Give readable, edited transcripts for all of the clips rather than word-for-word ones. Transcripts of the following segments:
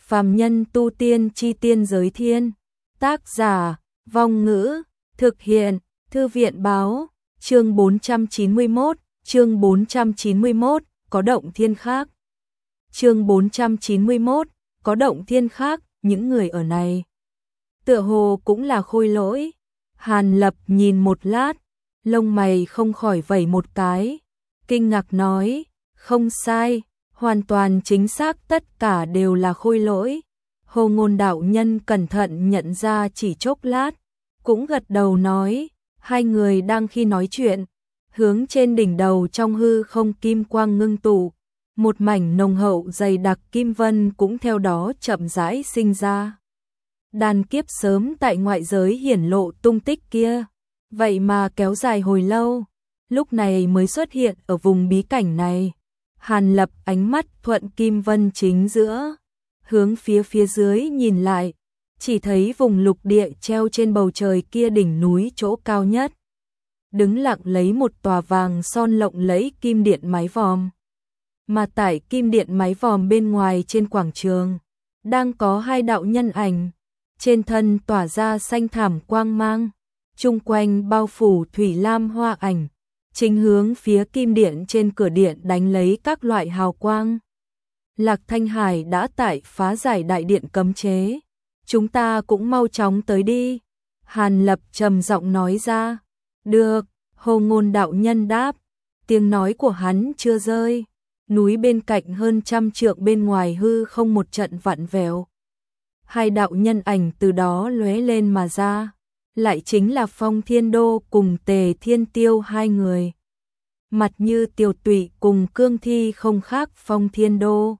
Phàm nhân tu tiên chi tiên giới thiên. Tác giả, Vong Ngữ, thực hiện, Thư viện báo, chương 491, có động thiên khác. Chương 491, có động thiên khác, những người ở này tựa hồ cũng là khôi lỗi. Hàn Lập nhìn một lát, lông mày không khỏi vẩy một cái, kinh ngạc nói, không sai, hoàn toàn chính xác, tất cả đều là khôi lỗi. Hồ Ngôn đạo nhân cẩn thận nhận ra chỉ chốc lát, cũng gật đầu nói, hai người đang khi nói chuyện, hướng trên đỉnh đầu trong hư không kim quang ngưng tụ, một mảnh nồng hậu dày đặc kim vân cũng theo đó chậm rãi sinh ra. Đàn kiếp sớm tại ngoại giới hiển lộ tung tích kia, vậy mà kéo dài hồi lâu, lúc này mới xuất hiện ở vùng bí cảnh này. Hàn Lập ánh mắt thuận kim vân chính giữa, hướng phía dưới nhìn lại, chỉ thấy vùng lục địa treo trên bầu trời kia đỉnh núi chỗ cao nhất. Đứng lặng lấy một tòa vàng son lộng lẫy kim điện mái vòm. Mà tại kim điện mái vòm bên ngoài trên quảng trường, đang có hai đạo nhân ảnh, trên thân tỏa ra xanh thảm quang mang, chung quanh bao phủ thủy lam hoa ảnh, chính hướng phía kim điện trên cửa điện đánh lấy các loại hào quang. Lạc Thanh Hải đã tại phá giải đại điện cấm chế, chúng ta cũng mau chóng tới đi. Hàn Lập trầm giọng nói ra. Được, Hồ Ngôn đạo nhân đáp, tiếng nói của hắn chưa rơi. Núi bên cạnh hơn 100 trượng bên ngoài hư không một trận vặn vẹo. Hai đạo nhân ảnh từ đó lóe lên mà ra, lại chính là Phong Thiên Đô cùng Tề Thiên Tiêu hai người. Mặt như Tiểu Tụy cùng Cương Thi không khác Phong Thiên Đô.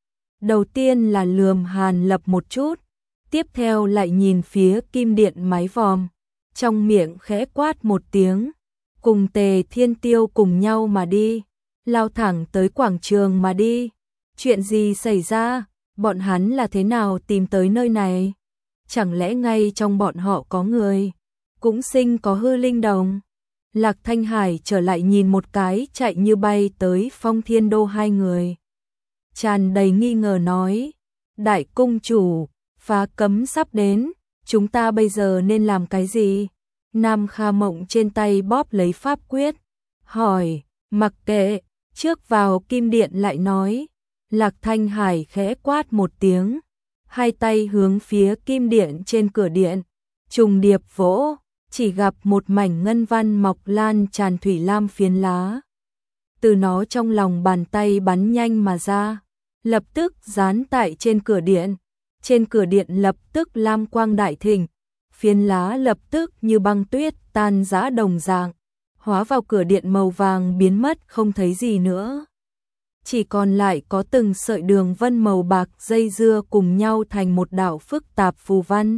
Đầu tiên là lườm Hàn Lập một chút, tiếp theo lại nhìn phía kim điện mái vòm, trong miệng khẽ quát một tiếng, cùng Tề Thiên Tiêu cùng nhau mà đi, lao thẳng tới quảng trường mà đi. Chuyện gì xảy ra? Bọn hắn là thế nào tìm tới nơi này? Chẳng lẽ ngay trong bọn họ có người cũng sinh có hư linh đồng? Lạc Thanh Hải trở lại nhìn một cái chạy như bay tới Phong Thiên Đô hai người, tràn đầy nghi ngờ nói, đại cung chủ, phá cấm sắp đến, chúng ta bây giờ nên làm cái gì? Nam Kha Mộng trên tay bóp lấy pháp quyết, hỏi, mặc kệ, trước vào kim điện lại nói. Lạc Thanh Hải khẽ quát một tiếng, hai tay hướng phía kim điện trên cửa điện, trùng điệp vỗ, chỉ gặp một mảnh ngân văn mọc lan tràn thủy lam phiến lá. Từ nó trong lòng bàn tay bắn nhanh mà ra, lập tức dán tại trên cửa điện. Trên cửa điện lập tức lam quang đại thịnh, phiến lá lập tức như băng tuyết tan rã đồng dạng, hóa vào cửa điện màu vàng biến mất không thấy gì nữa. Chỉ còn lại có từng sợi đường vân màu bạc dây dưa cùng nhau thành một đạo phức tạp phù văn.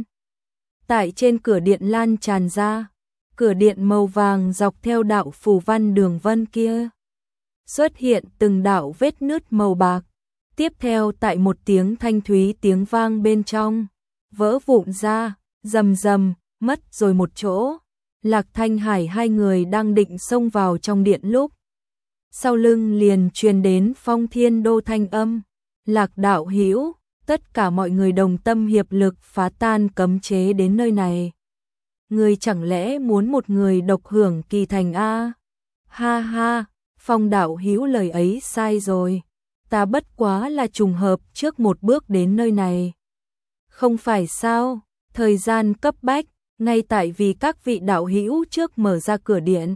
Tại trên cửa điện lan tràn ra, cửa điện màu vàng dọc theo đạo phù văn đường vân kia, xuất hiện từng đạo vết nứt màu bạc. Tiếp theo tại một tiếng thanh thúy tiếng vang bên trong, vỡ vụn ra, rầm rầm, mất rồi một chỗ. Lạc Thanh Hải hai người đang định xông vào trong điện lúc, sau lưng liền truyền đến Phong Thiên Đô thanh âm, Lạc đạo hữu, tất cả mọi người đồng tâm hiệp lực phá tan cấm chế đến nơi này. Người chẳng lẽ muốn một người độc hưởng kỳ thành a? Ha ha, Phong đạo hữu lời ấy sai rồi, ta bất quá là trùng hợp trước một bước đến nơi này. Không phải sao, thời gian cấp bách, ngay tại vì các vị đạo hữu trước mở ra cửa điện,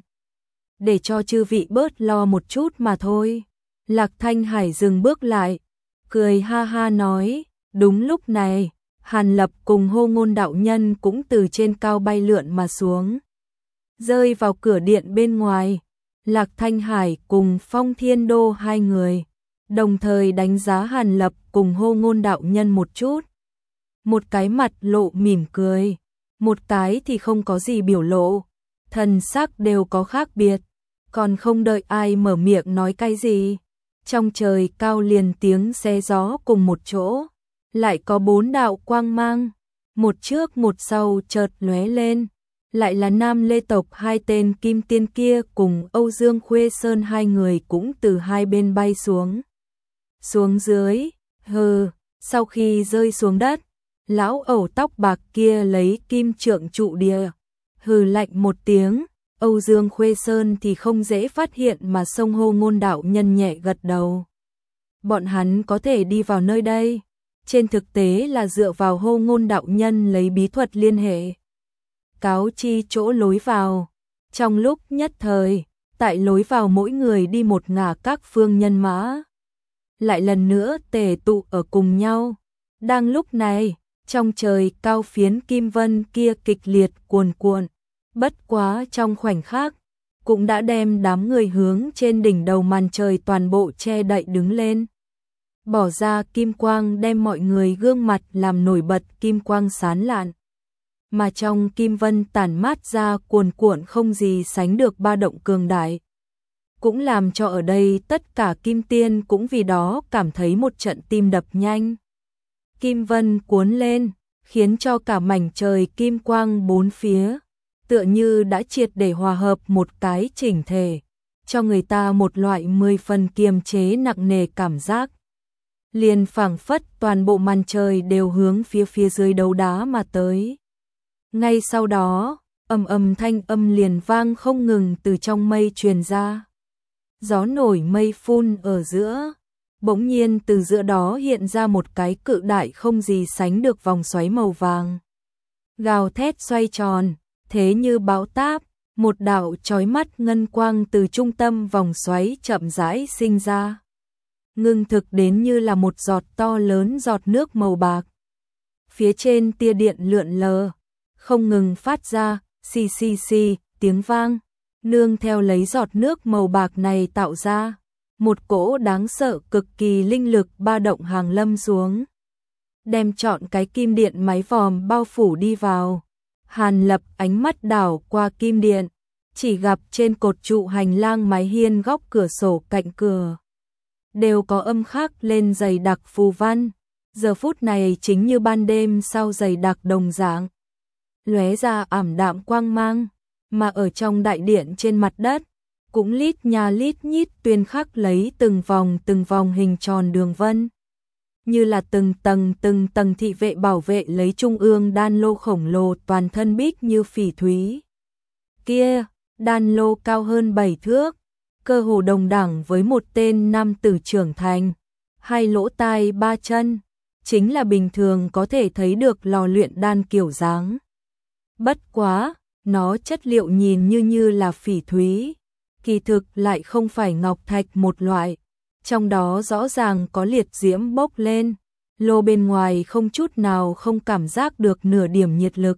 để cho chư vị bớt lo một chút mà thôi. Lạc Thanh Hải dừng bước lại, cười ha ha nói, đúng lúc này, Hàn Lập cùng Hồ Ngôn đạo nhân cũng từ trên cao bay lượn mà xuống, rơi vào cửa điện bên ngoài. Lạc Thanh Hải cùng Phong Thiên Đô hai người, đồng thời đánh giá Hàn Lập cùng Hồ Ngôn đạo nhân một chút. Một cái mặt lộ mỉm cười, một cái thì không có gì biểu lộ, thần sắc đều có khác biệt. Còn không đợi ai mở miệng nói cái gì, trong trời cao liền tiếng xé gió cùng một chỗ, lại có 4 đạo quang mang, một trước một sau chợt lóe lên, lại là Nam Lê tộc hai tên kim tiên kia cùng Âu Dương Khuê Sơn hai người cũng từ hai bên bay xuống. Xuống dưới, hừ, Sau khi rơi xuống đất, lão ẩu tóc bạc kia lấy kim trượng trụ địa, hừ lạnh một tiếng. Âu Dương Khuê Sơn thì không dễ phát hiện mà xông hô Ngôn đạo nhân nhẹ gật đầu. Bọn hắn có thể đi vào nơi đây, trên thực tế là dựa vào hô Ngôn đạo nhân lấy bí thuật liên hệ. Cáo chi chỗ lối vào. Trong lúc nhất thời, tại lối vào mỗi người đi một ngả các phương nhân mã. Lại lần nữa tề tụ ở cùng nhau. Đang lúc này, trong trời cao phiến kim vân kia kịch liệt cuồn cuộn. Bất quá trong khoảnh khắc, cũng đã đem đám người hướng trên đỉnh đầu màn trời toàn bộ che đậy đứng lên. Bỏ ra kim quang đem mọi người gương mặt làm nổi bật kim quang sáng lạn. Mà trong kim vân tản mát ra cuồn cuộn không gì sánh được ba động cường đại. Cũng làm cho ở đây tất cả kim tiên cũng vì đó cảm thấy một trận tim đập nhanh. Kim vân cuốn lên, khiến cho cả mảnh trời kim quang bốn phía, tựa như đã triệt để hòa hợp một cái chỉnh thể, cho người ta một loại 10 phần kiềm chế nặng nề cảm giác. Liền phảng phất toàn bộ màn trời đều hướng phía dưới đấu đá mà tới. Ngay sau đó, thanh âm liền vang không ngừng từ trong mây truyền ra. Gió nổi mây phun ở giữa, bỗng nhiên từ giữa đó hiện ra một cái cự đại không gì sánh được vòng xoáy màu vàng. Gào thét xoay tròn, thế như bão táp, một đạo chói mắt ngân quang từ trung tâm vòng xoáy chậm rãi sinh ra. Ngưng thực đến như là một giọt to lớn giọt nước màu bạc. Phía trên tia điện lượn lờ, không ngừng phát ra xì xì xì tiếng vang, nương theo lấy giọt nước màu bạc này tạo ra một cỗ đáng sợ cực kỳ linh lực ba động hàng lâm xuống, đem trọn cái kim điện máy vòm bao phủ đi vào. Hàn Lập ánh mắt đảo qua kim điện, chỉ gặp trên cột trụ hành lang mái hiên góc cửa sổ cạnh cửa đều có âm khắc lên dày đặc phù văn, giờ phút này chính như ban đêm sao dày đặc đồng dạng, lóe ra ảm đạm quang mang, mà ở trong đại điện trên mặt đất cũng lít nha lít nhít tuyên khắc lấy từng vòng hình tròn đường vân, như là từng tầng thị vệ bảo vệ lấy trung ương đan lô khổng lồ toàn thân bích như phỉ thúy. Kia, đan lô cao hơn 7 thước, cơ hồ đồng đẳng với một tên nam tử trưởng thành, hai lỗ tai ba chân, chính là bình thường có thể thấy được lò luyện đan kiểu dáng. Bất quá, nó chất liệu nhìn như là phỉ thúy, kỳ thực lại không phải ngọc thạch một loại, trong đó rõ ràng có liệt diễm bốc lên, lô bên ngoài không chút nào không cảm giác được nửa điểm nhiệt lực.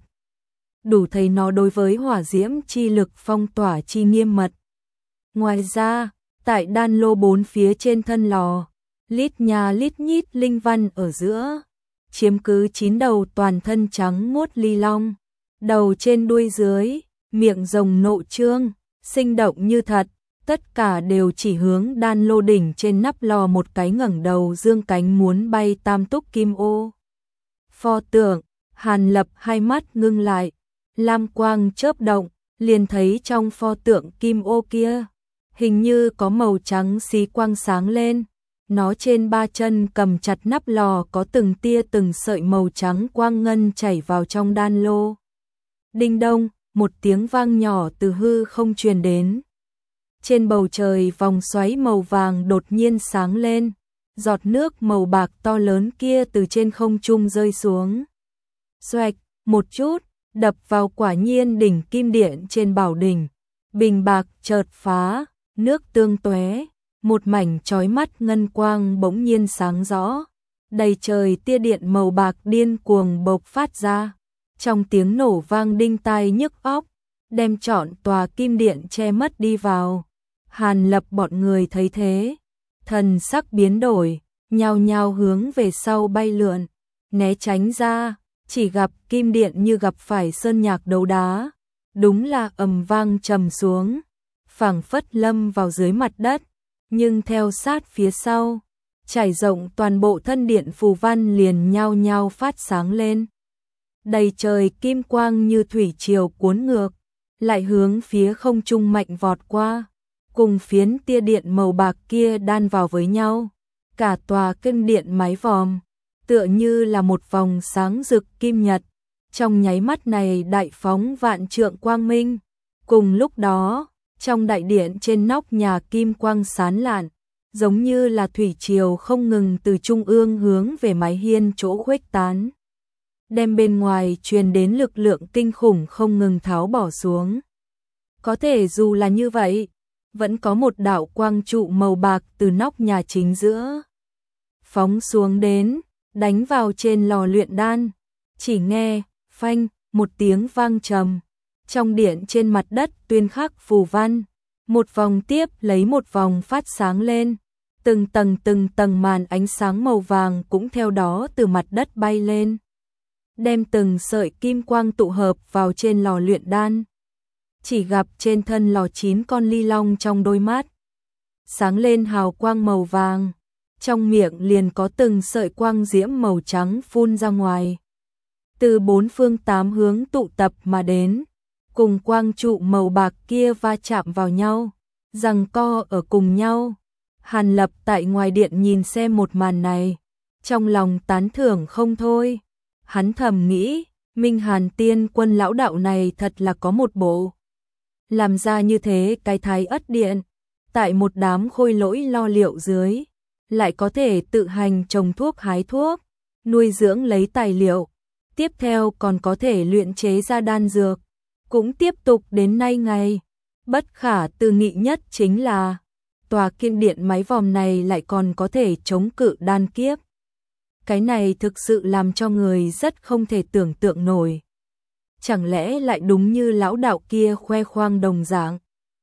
Đủ thấy nó đối với hỏa diễm chi lực phong tỏa chi nghiêm mật. Ngoài ra, tại đan lô bốn phía trên thân lò, lít nha lít nhít linh văn ở giữa, chiếm cứ 9 đầu toàn thân trắng muốt ly long, đầu trên đuôi dưới, miệng rồng nộ trương, sinh động như thật, tất cả đều chỉ hướng đan lô đỉnh trên nắp lò một cái ngẩng đầu dương cánh muốn bay tam túc kim ô. Pho tượng, Hàn Lập hai mắt ngưng lại, lam quang chớp động, liền thấy trong pho tượng kim ô kia, hình như có màu trắng xí quang sáng lên, nó trên ba chân cầm chặt nắp lò có từng tia từng sợi màu trắng quang ngân chảy vào trong đan lô. Đinh đông, một tiếng vang nhỏ từ hư không truyền đến. Trên bầu trời vòng xoáy màu vàng đột nhiên sáng lên, giọt nước màu bạc to lớn kia từ trên không trung rơi xuống. Xoạch, một chút, đập vào quả nhiên đỉnh kim điện trên bảo đỉnh, bình bạc chợt phá, nước tương tóe, một mảnh chói mắt ngân quang bỗng nhiên sáng rõ, đầy trời tia điện màu bạc điên cuồng bộc phát ra, trong tiếng nổ vang đinh tai nhức óc, đem trọn tòa kim điện che mất đi vào. Hàn Lập bọn người thấy thế, thần sắc biến đổi, nhao nhao hướng về sau bay lượn, né tránh ra, chỉ gặp kim điện như gặp phải sơn nhạc đấu đá, đúng là ầm vang trầm xuống, phảng phất lâm vào dưới mặt đất, nhưng theo sát phía sau, trải rộng toàn bộ thân điện phù văn liền nhao nhao phát sáng lên. Đầy trời kim quang như thủy triều cuốn ngược, lại hướng phía không trung mạnh vọt qua, cùng phiến tia điện màu bạc kia đan vào với nhau, cả tòa kinh điện mái vòm tựa như là một vòng sáng rực kim nhật, trong nháy mắt này đại phóng vạn trượng quang minh. Cùng lúc đó, trong đại điện trên nóc nhà kim quang sán lạn, giống như là thủy triều không ngừng từ trung ương hướng về mái hiên chỗ khuếch tán, đem bên ngoài truyền đến lực lượng kinh khủng không ngừng tháo bỏ xuống. Có thể dù là như vậy, vẫn có một đạo quang trụ màu bạc từ nóc nhà chính giữa phóng xuống đến, đánh vào trên lò luyện đan. Chỉ nghe phanh một tiếng vang trầm, trong điện trên mặt đất tuyên khắc phù văn, một vòng tiếp lấy một vòng phát sáng lên, từng tầng màn ánh sáng màu vàng cũng theo đó từ mặt đất bay lên, đem từng sợi kim quang tụ hợp vào trên lò luyện đan. Chỉ gặp trên thân lò 9 con ly long trong đôi mắt sáng lên hào quang màu vàng, trong miệng liền có từng sợi quang diễm màu trắng phun ra ngoài, từ bốn phương tám hướng tụ tập mà đến, cùng quang trụ màu bạc kia va chạm vào nhau, giằng co ở cùng nhau. Hàn Lập tại ngoài điện nhìn xem một màn này, trong lòng tán thưởng không thôi. Hắn thầm nghĩ, Minh Hàn Tiên Quân lão đạo này thật là có một bộ. Làm ra như thế cái Thái Ất Điện, tại một đám khôi lỗi lo liệu dưới, lại có thể tự hành trồng thuốc hái thuốc, nuôi dưỡng lấy tài liệu, tiếp theo còn có thể luyện chế ra đan dược, cũng tiếp tục đến nay ngày. Bất khả tư nghị nhất chính là, tòa kiên điện mái vòm này lại còn có thể chống cự đan kiếp. Cái này thực sự làm cho người rất không thể tưởng tượng nổi. Chẳng lẽ lại đúng như lão đạo kia khoe khoang đồng dạng?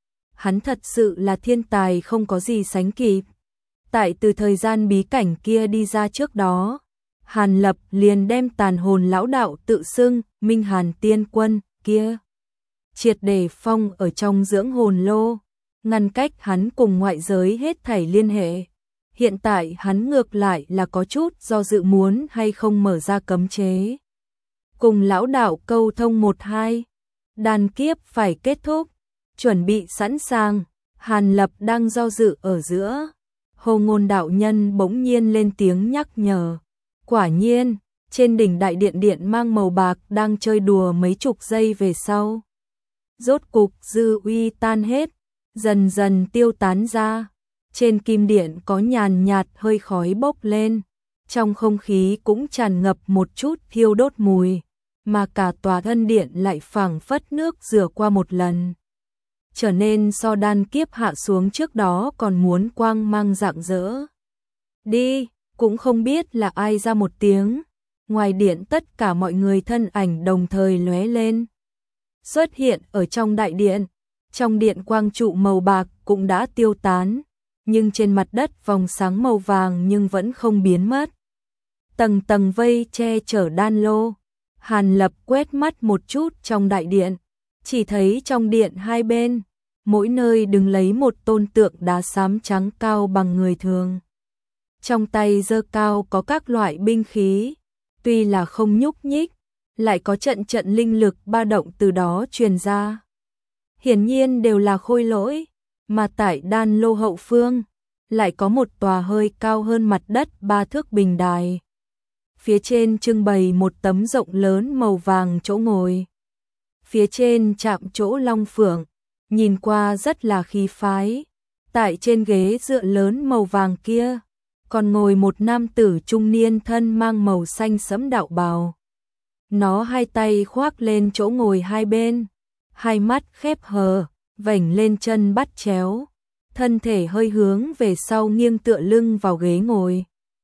Hắn thật sự là thiên tài không có gì sánh kịp. Tại từ thời gian bí cảnh kia đi ra trước đó, Hàn Lập liền đem tàn hồn lão đạo tự xưng Minh Hàn Tiên Quân kia triệt để phong ở trong dưỡng hồn lô, ngăn cách hắn cùng ngoại giới hết thảy liên hệ. Hiện tại hắn ngược lại là có chút do dự muốn hay không mở ra cấm chế, cùng lão đạo câu thông một hai. Đan kiếp phải kết thúc, chuẩn bị sẵn sàng. Hàn Lập đang do dự ở giữa, Hồ Ngôn đạo nhân bỗng nhiên lên tiếng nhắc nhở. Quả nhiên, trên đỉnh đại điện điện mang màu bạc đang chơi đùa mấy chục giây về sau, rốt cục dư uy tan hết, dần dần tiêu tán ra. Trên kim điện có nhàn nhạt hơi khói bốc lên, trong không khí cũng tràn ngập một chút thiêu đốt mùi, mà cả tòa thân điện lại phảng phất nước rửa qua một lần, trở nên so đan kiếp hạ xuống trước đó còn muốn quang mang rạng rỡ. Đi, cũng không biết là ai ra một tiếng, ngoài điện tất cả mọi người thân ảnh đồng thời lóe lên, xuất hiện ở trong đại điện. Trong điện quang trụ màu bạc cũng đã tiêu tán, nhưng trên mặt đất vòng sáng màu vàng nhưng vẫn không biến mất. Tầng tầng vây che chở đan lô. Hàn Lập quét mắt một chút trong đại điện, chỉ thấy trong điện hai bên, mỗi nơi đứng lấy một tôn tượng đá xám trắng cao bằng người thường. Trong tay giơ cao có các loại binh khí, tuy là không nhúc nhích, lại có trận trận linh lực ba động từ đó truyền ra. Hiển nhiên đều là khôi lỗi, mà tại đan lô hậu phương, lại có một tòa hơi cao hơn mặt đất 3 thước bình đài. Phía trên trưng bày một tấm rộng lớn màu vàng chỗ ngồi. Phía trên chạm chỗ long phượng, nhìn qua rất là khí phái. Tại trên ghế dựa lớn màu vàng kia, còn ngồi một nam tử trung niên thân mang màu xanh sẫm đạo bào. Nó hai tay khoác lên chỗ ngồi hai bên, hai mắt khép hờ, vểnh lên chân bắt chéo, thân thể hơi hướng về sau nghiêng tựa lưng vào ghế ngồi.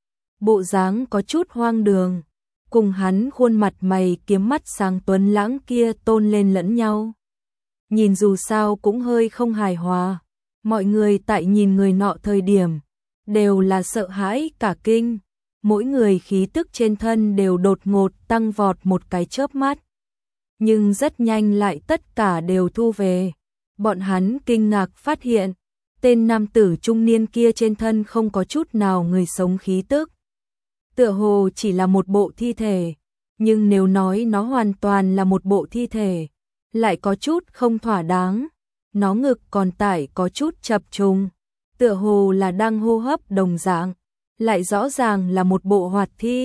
Bộ dáng có chút hoang đường, cùng hắn khuôn mặt mày kiếm mắt sáng tuấn lãng kia tôn lên lẫn nhau. Nhìn dù sao cũng hơi không hài hòa, mọi người tại nhìn người nọ thời điểm, đều là sợ hãi cả kinh, mỗi người khí tức trên thân đều đột ngột tăng vọt một cái chớp mắt. Nhưng rất nhanh lại tất cả đều thu về. Bọn hắn kinh ngạc phát hiện, tên nam tử trung niên kia trên thân không có chút nào người sống khí tức. Tựa hồ chỉ là một bộ thi thể, nhưng nếu nói nó hoàn toàn là một bộ thi thể, lại có chút không thỏa đáng. Nó ngực còn tải có chút chập trùng, tựa hồ là đang hô hấp đồng dạng, lại rõ ràng là một bộ hoạt thi,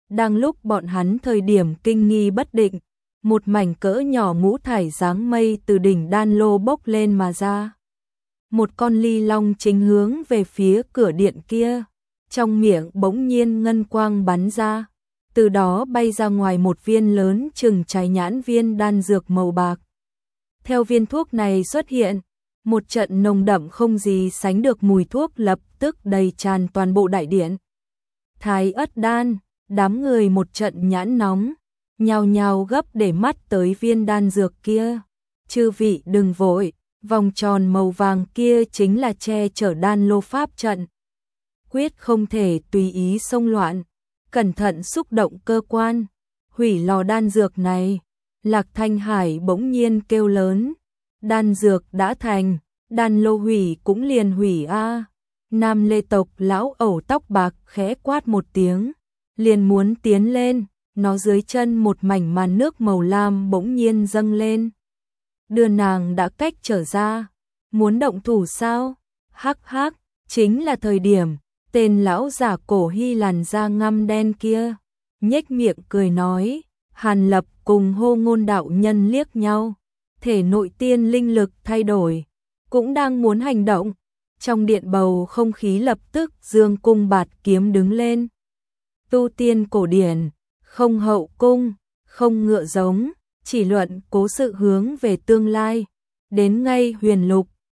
Đang lúc bọn hắn thời điểm kinh nghi bất định, một mảnh cỡ nhỏ ngũ thải dáng mây từ đỉnh đan lô bốc lên mà ra. Một con ly long chính hướng về phía cửa điện kia, trong miệng bỗng nhiên ngân quang bắn ra, từ đó bay ra ngoài một viên lớn chừng trái nhãn viên đan dược màu bạc. Theo viên thuốc này xuất hiện, một trận nồng đậm không gì sánh được mùi thuốc lập tức đầy tràn toàn bộ đại điện. Thái Ất Đan, đám người một trận nhãn nóng, nhào nhào gấp để mắt tới viên đan dược kia. Chư vị đừng vội, vòng tròn màu vàng kia chính là che chở đan lô pháp trận. Quyết không thể tùy ý xông loạn, cẩn thận xúc động cơ quan, hủy lò đan dược này. Lạc Thanh Hải bỗng nhiên kêu lớn, đan dược đã thành, đan lô hủy cũng liền hủy a. Nam Lê tộc lão ẩu tóc bạc khẽ quát một tiếng, liền muốn tiến lên, nó dưới chân một mảnh màn nước màu lam bỗng nhiên dâng lên. Đưa nàng đã cách trở ra, muốn động thủ sao? Hắc hắc, chính là thời điểm, tên lão giả cổ Hy làn da ngăm đen kia, nhếch miệng cười nói. Hàn Lập cùng Hô Ngôn đạo nhân liếc nhau, thể nội tiên linh lực thay đổi, cũng đang muốn hành động. Trong điện bầu không khí lập tức dương cung bạt kiếm đứng lên. Tu tiên cổ điển, không hậu cung, không ngựa giống, chỉ luận cố sự hướng về tương lai. Đến ngay huyền lục,